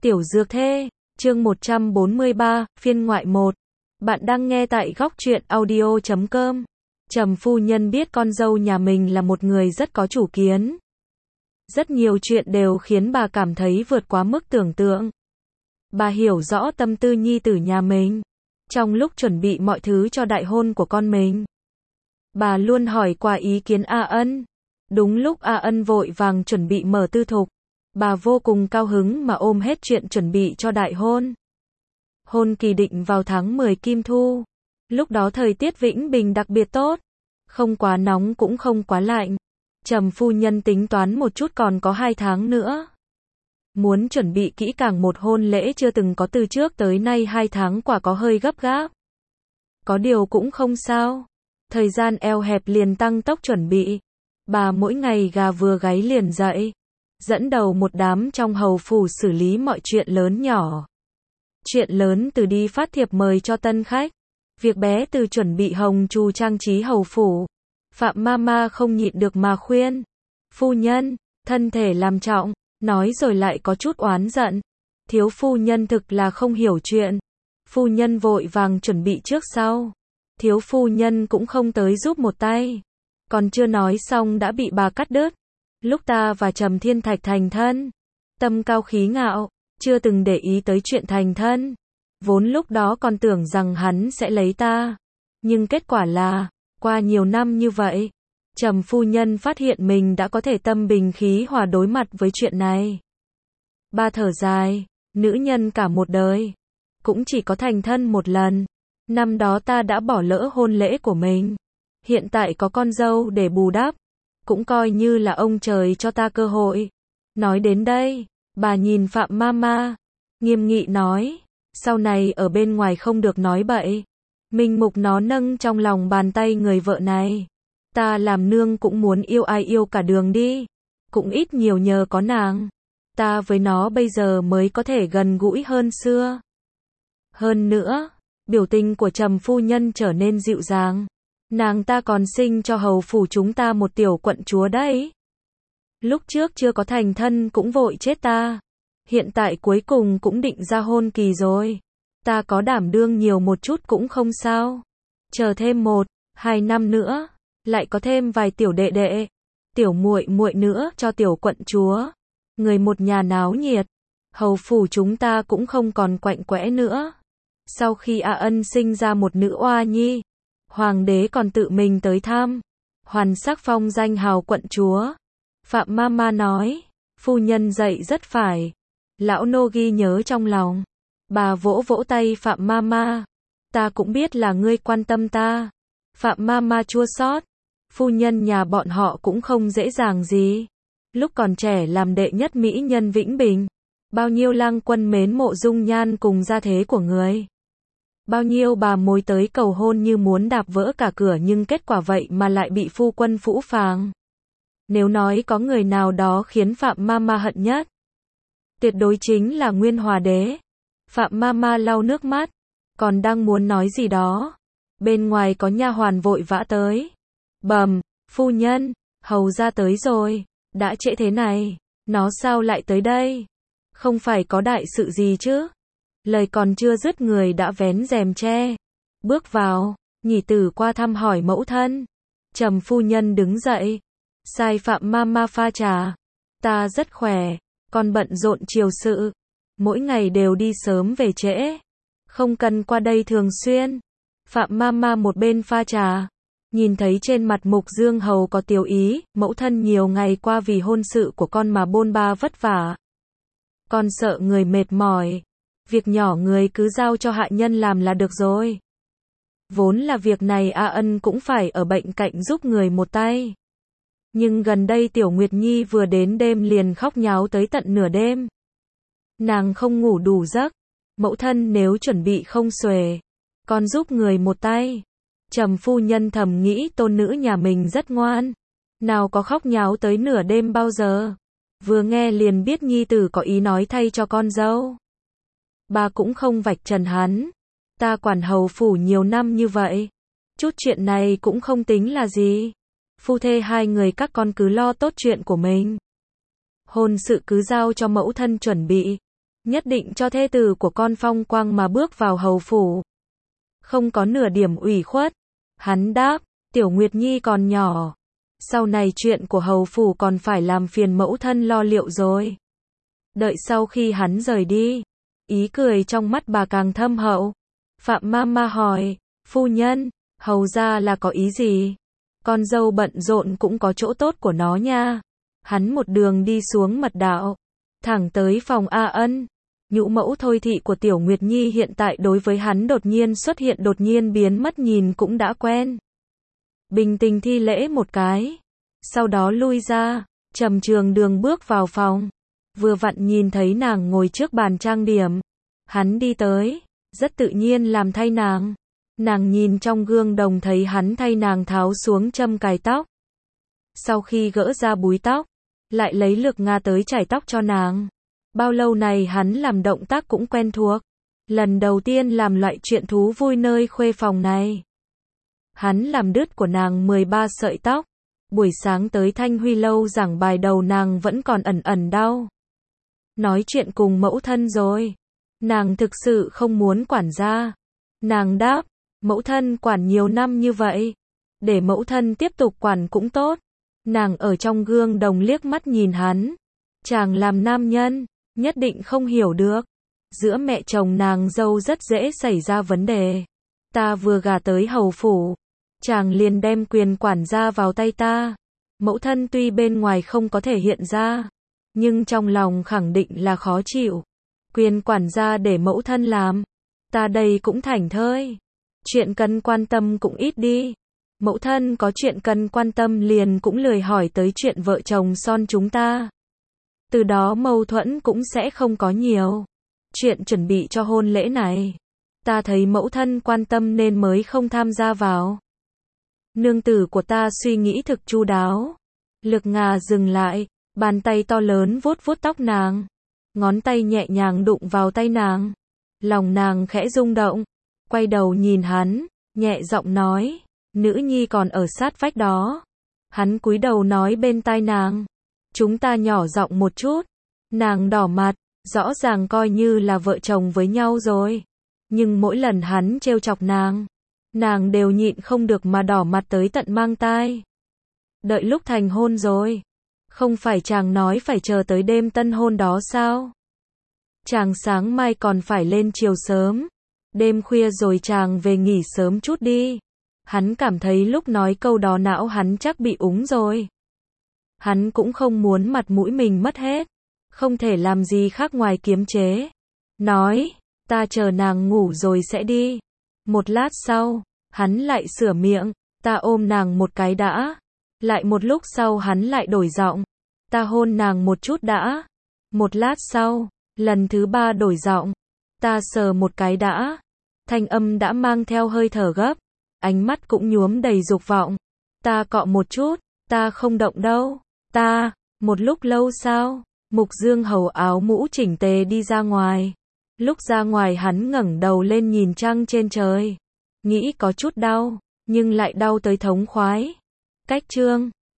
Tiểu Dược Thê, chương 143, phiên ngoại 1. Bạn đang nghe tại góc truyện audio.com. Trầm phu nhân biết con dâu nhà mình là một người rất có chủ kiến. Rất nhiều chuyện đều khiến bà cảm thấy vượt quá mức tưởng tượng. Bà hiểu rõ tâm tư nhi tử nhà mình. Trong lúc chuẩn bị mọi thứ cho đại hôn của con mình, bà luôn hỏi qua ý kiến A Ân. Đúng lúc A Ân vội vàng chuẩn bị mở tư thục, bà vô cùng cao hứng mà ôm hết chuyện chuẩn bị cho đại hôn. Hôn kỳ định vào tháng 10 Kim Thu. Lúc đó thời tiết Vĩnh Bình đặc biệt tốt, không quá nóng cũng không quá lạnh. Trầm phu nhân tính toán một chút còn có 2 tháng nữa. Muốn chuẩn bị kỹ càng một hôn lễ chưa từng có từ trước tới nay, 2 tháng quả có hơi gấp gáp. Có điều cũng không sao. Thời gian eo hẹp liền tăng tốc chuẩn bị. Bà mỗi ngày gà vừa gáy liền dậy, dẫn đầu một đám trong hầu phủ xử lý mọi chuyện lớn nhỏ. Chuyện lớn từ đi phát thiệp mời cho tân khách, việc bé từ chuẩn bị hồng trù trang trí hầu phủ. Phạm Mama không nhịn được mà khuyên, phu nhân, thân thể làm trọng, nói rồi lại có chút oán giận. Thiếu phu nhân thực là không hiểu chuyện. Phu nhân vội vàng chuẩn bị trước sau. Thiếu phu nhân cũng không tới giúp một tay. Còn chưa nói xong đã bị bà cắt đứt. Lúc ta và Trầm Thiên Thạch thành thân, tâm cao khí ngạo, chưa từng để ý tới chuyện thành thân. Vốn lúc đó còn tưởng rằng hắn sẽ lấy ta. Nhưng kết quả là, qua nhiều năm như vậy, Trầm phu nhân phát hiện mình đã có thể tâm bình khí hòa đối mặt với chuyện này. Ba thở dài, nữ nhân cả một đời, cũng chỉ có thành thân một lần. Năm đó ta đã bỏ lỡ hôn lễ của mình. Hiện tại có con dâu để bù đắp, cũng coi như là ông trời cho ta cơ hội. Nói đến đây, bà nhìn Phạm Mama, nghiêm nghị nói, sau này ở bên ngoài không được nói bậy. Minh mục nó nâng trong lòng bàn tay người vợ này. Ta làm nương cũng muốn yêu ai yêu cả đường đi. Cũng ít nhiều nhờ có nàng, ta với nó bây giờ mới có thể gần gũi hơn xưa. Hơn nữa, biểu tình của Trầm phu nhân trở nên dịu dàng. Nàng ta còn sinh cho hầu phủ chúng ta một tiểu quận chúa đấy. Lúc trước chưa có thành thân cũng vội chết ta. Hiện tại cuối cùng cũng định ra hôn kỳ rồi. Ta có đảm đương nhiều một chút cũng không sao. Chờ thêm 1-2 năm nữa, lại có thêm vài tiểu đệ đệ, tiểu muội muội nữa cho tiểu quận chúa. Người một nhà náo nhiệt, hầu phủ chúng ta cũng không còn quạnh quẽ nữa. Sau khi A Ân sinh ra một nữ oa nhi, hoàng đế còn tự mình tới thăm, hoàn sắc phong danh hào quận chúa. Phạm Mama nói, phu nhân dạy rất phải. Lão nô ghi nhớ trong lòng. Bà vỗ vỗ tay Phạm Mama. Ta cũng biết là ngươi quan tâm ta. Phạm Mama chua xót. Phu nhân nhà bọn họ cũng không dễ dàng gì. Lúc còn trẻ làm đệ nhất mỹ nhân Vĩnh Bình. Bao nhiêu lang quân mến mộ dung nhan cùng gia thế của người. Bao nhiêu bà mối tới cầu hôn như muốn đạp vỡ cả cửa, nhưng kết quả vậy mà lại bị phu quân phũ phàng. Nếu nói có người nào đó khiến Phạm Mama hận nhất, tuyệt đối chính là Nguyên Hòa đế. Phạm Mama lau nước mắt, còn đang muốn nói gì đó. Bên ngoài có nha hoàn vội vã tới. Bẩm, phu nhân, hầu ra tới rồi. Đã trễ thế này, nó sao lại tới đây? Không phải có đại sự gì chứ? Lời còn chưa dứt người đã vén rèm tre, bước vào, nhị tử qua thăm hỏi mẫu thân. Trầm phu nhân đứng dậy, sai Phạm Mama pha trà. Ta rất khỏe, con bận rộn triều sự, mỗi ngày đều đi sớm về trễ, không cần qua đây thường xuyên. Phạm Mama một bên pha trà, nhìn thấy trên mặt Mục Dương hầu có tiêu ý, mẫu thân nhiều ngày qua vì hôn sự của con mà bôn ba vất vả. Con sợ người mệt mỏi. Việc nhỏ người cứ giao cho hạ nhân làm là được rồi. Vốn là việc này A Ân cũng phải ở bệnh cạnh giúp người một tay. Nhưng gần đây Tiểu Nguyệt Nhi vừa đến đêm liền khóc nháo tới tận nửa đêm. Nàng không ngủ đủ giấc. Mẫu thân nếu chuẩn bị không xuể, con giúp người một tay. Trầm phu nhân thầm nghĩ tôn nữ nhà mình rất ngoan. Nào có khóc nháo tới nửa đêm bao giờ. Vừa nghe liền biết nhi tử có ý nói thay cho con dâu. Bà cũng không vạch trần hắn. Ta quản hầu phủ nhiều năm như vậy, chút chuyện này cũng không tính là gì. Phu thê hai người các con cứ lo tốt chuyện của mình. Hôn sự cứ giao cho mẫu thân chuẩn bị. nhất định cho thê tử của con phong quang mà bước vào hầu phủ. Không có nửa điểm ủy khuất. Hắn đáp, Tiểu Nguyệt Nhi còn nhỏ. Sau này chuyện của hầu phủ còn phải làm phiền mẫu thân lo liệu rồi. Đợi sau khi hắn rời đi, ý cười trong mắt bà càng thâm hậu. Phạm Mama hỏi, phu nhân, hầu ra là có ý gì? Con dâu bận rộn cũng có chỗ tốt của nó nha. Hắn một đường đi xuống mật đạo, thẳng tới phòng A Ân. Nhũ mẫu Thôi thị của Tiểu Nguyệt Nhi hiện tại đối với hắn đột nhiên xuất hiện đột nhiên biến mất nhìn cũng đã quen. Bình tĩnh thi lễ một cái, sau đó lui ra, Trầm Trường Đường bước vào phòng, vừa vặn nhìn thấy nàng ngồi trước bàn trang điểm. Hắn đi tới, rất tự nhiên làm thay nàng. Nàng nhìn trong gương đồng thấy hắn thay nàng tháo xuống châm cài tóc. Sau khi gỡ ra búi tóc, lại lấy lược nga tới chải tóc cho nàng. Bao lâu này hắn làm động tác cũng quen thuộc. Lần đầu tiên làm loại chuyện thú vui nơi khuê phòng này. Hắn làm đứt của nàng 13 sợi tóc. Buổi sáng tới Thanh Huy lâu giảng bài đầu nàng vẫn còn ẩn ẩn đau. Nói chuyện cùng mẫu thân rồi. Nàng thực sự không muốn quản gia. Nàng đáp, mẫu thân quản nhiều năm như vậy. Để mẫu thân tiếp tục quản cũng tốt. Nàng ở trong gương đồng liếc mắt nhìn hắn. Chàng làm nam nhân, nhất định không hiểu được. Giữa mẹ chồng nàng dâu rất dễ xảy ra vấn đề. Ta vừa gả tới hầu phủ, chàng liền đem quyền quản gia vào tay ta. Mẫu thân tuy bên ngoài không có thể hiện ra, nhưng trong lòng khẳng định là khó chịu. Quyền quản gia để mẫu thân làm, ta đây cũng thảnh thơi. Chuyện cần quan tâm cũng ít đi. Mẫu thân có chuyện cần quan tâm liền cũng lười hỏi tới chuyện vợ chồng son chúng ta. Từ đó mâu thuẫn cũng sẽ không có nhiều. Chuyện chuẩn bị cho hôn lễ này, ta thấy mẫu thân quan tâm nên mới không tham gia vào. Nương tử của ta suy nghĩ thực chu đáo. Lực Ngà dừng lại, bàn tay to lớn vuốt vuốt tóc nàng. Ngón tay nhẹ nhàng đụng vào tay nàng. Lòng nàng khẽ rung động. Quay đầu nhìn hắn, nhẹ giọng nói, nữ nhi còn ở sát vách đó. Hắn cúi đầu nói bên tai nàng, chúng ta nhỏ giọng một chút. Nàng đỏ mặt, rõ ràng coi như là vợ chồng với nhau rồi. Nhưng mỗi lần hắn trêu chọc nàng đều nhịn không được mà đỏ mặt tới tận mang tai. Đợi lúc thành hôn rồi, không phải chàng nói phải chờ tới đêm tân hôn đó sao? Chàng sáng mai còn phải lên chiều sớm. Đêm khuya rồi chàng về nghỉ sớm chút đi. Hắn cảm thấy lúc nói câu đó não hắn chắc bị úng rồi. Hắn cũng không muốn mặt mũi mình mất hết. Không thể làm gì khác ngoài kiềm chế. Nói, ta chờ nàng ngủ rồi sẽ đi. Một lát sau, hắn lại sửa miệng, ta ôm nàng một cái đã. Lại một lúc sau hắn lại đổi giọng, ta hôn nàng một chút đã. Một lát sau, lần thứ ba đổi giọng, ta sờ một cái đã. Thanh âm đã mang theo hơi thở gấp, ánh mắt cũng nhuốm đầy dục vọng. Ta cọ một chút, ta không động đâu. Ta, một lúc lâu sau, Mục Dương Hầu áo mũ chỉnh tề đi ra ngoài. Lúc ra ngoài hắn ngẩng đầu lên nhìn trăng trên trời. Nghĩ có chút đau, nhưng lại đau tới thống khoái. Cách chương